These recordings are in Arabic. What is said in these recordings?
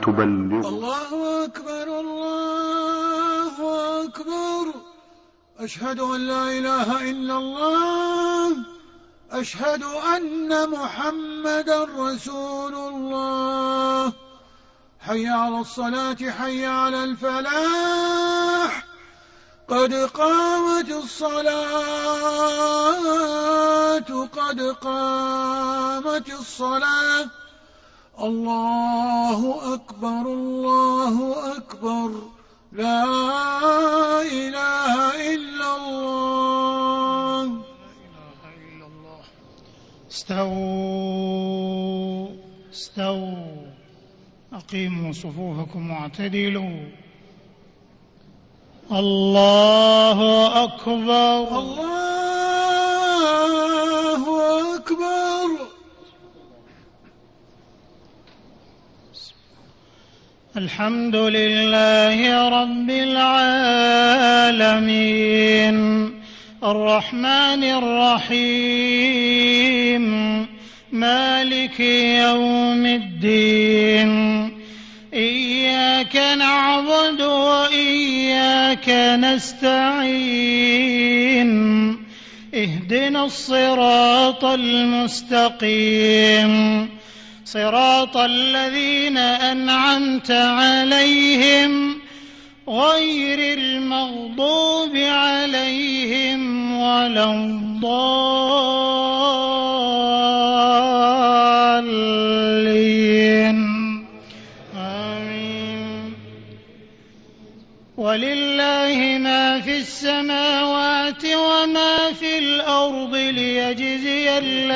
تبلغ. الله أكبر الله أكبر. أشهد أن لا إله إلا الله. أشهد أن محمدا رسول الله. حي على الصلاة حي على الفلاح. قد قامت الصلاة قد قامت الصلاة. الله أكبر الله أكبر. لا إله إلا الله. استووا أقيموا صفوفكم واعتدلوا. الله أكبر الله أكبر. الحمد لله رب العالمين الرحمن الرحيم مالك يوم الدين إياك نعبد وإياك نستعين اهدنا الصراط المستقيم صراط الذين أنعمت عليهم غير المغضوب عليهم ولا الضالين آمين. ولله ما في السماوات وما في الأرض ليجزي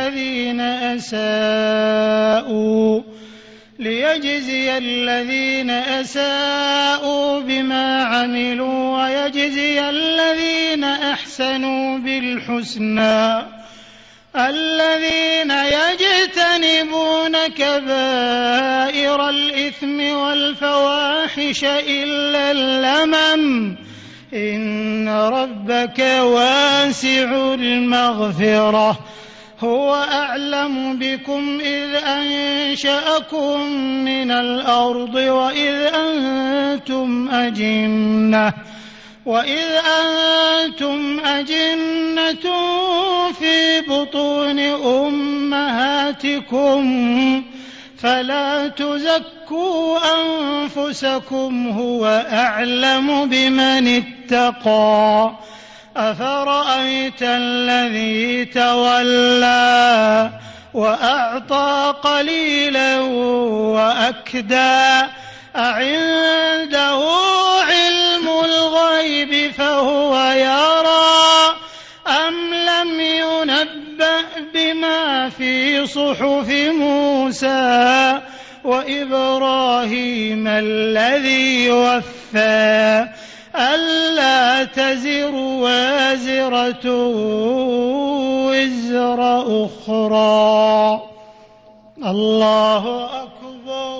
الذين أساءوا بما عملوا ويجزي الذين أحسنوا بالحسنى الذين يجتنبون كبائر الإثم والفواحش إلا اللمم إن ربك واسع المغفرة هو أعلم بكم إذ أنشأكم من الأرض وإذ أنتم أجنة في بطون أمهاتكم فلا تزكوا أنفسكم هو أعلم بمن اتقى. أفرأيت الذي تولى وأعطى قليلا وأكدى أعنده علم الغيب فهو يرى أم لم ينبأ بما في صحف موسى وإبراهيم الذي وفى ألا تزر وازرة وزر أخرى. الله أكبر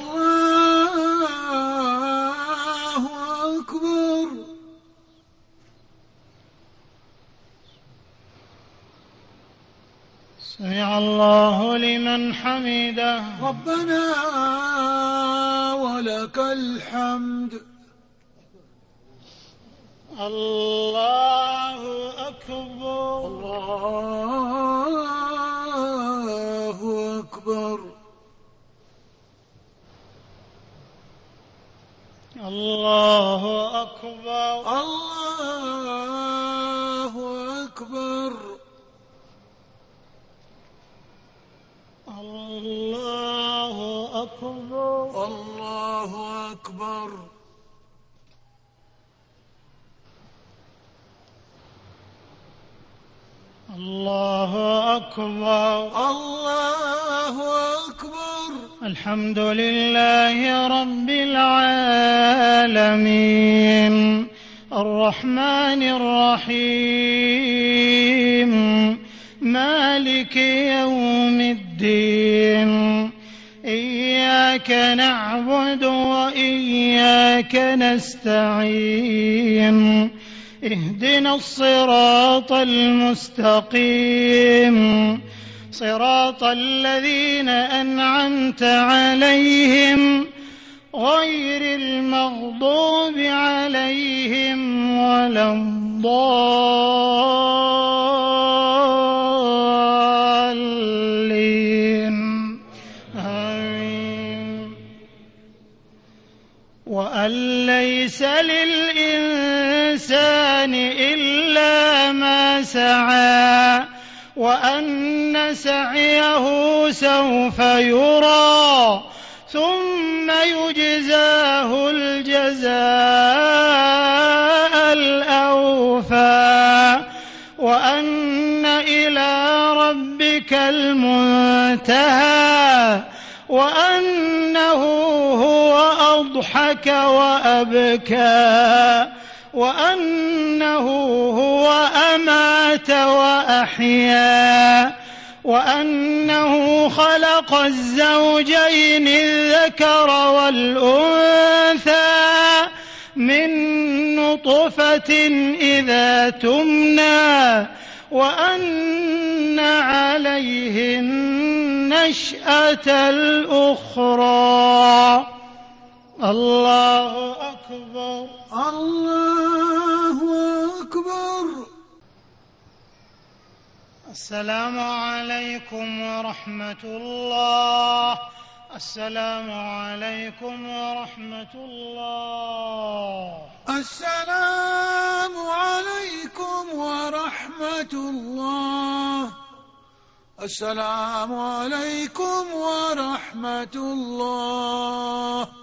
الله أكبر. سمع الله لمن حمده. ربنا ولك الحمد. الله أكبر الله أكبر. الله أكبر الله أكبر. الله أكبر الله أكبر. الله أكبر الله أكبر. الحمد لله رب العالمين الرحمن الرحيم مالك يوم الدين إياك نعبد وإياك نستعين اهدنا الصراط المستقيم صراط الذين أنعمت عليهم غير المغضوب عليهم ولا الضالين آمين. وأن ليس للإنسان إلا ما سعى وأن سعيه سوف يرى ثم يجزاه الجزاء الأوفى وأن إلى ربك المنتهى وأنه هو أضحك وأبكى وأنه هو أمات وأحيا وأنه خلق الزوجين الذكر والأنثى من نطفة إذا تمنى وأن عليه النشأة الأخرى. الله أكبر. الله أكبر. السلام عليكم ورحمة الله. السلام عليكم ورحمة الله. السلام عليكم ورحمة الله. السلام عليكم ورحمة الله.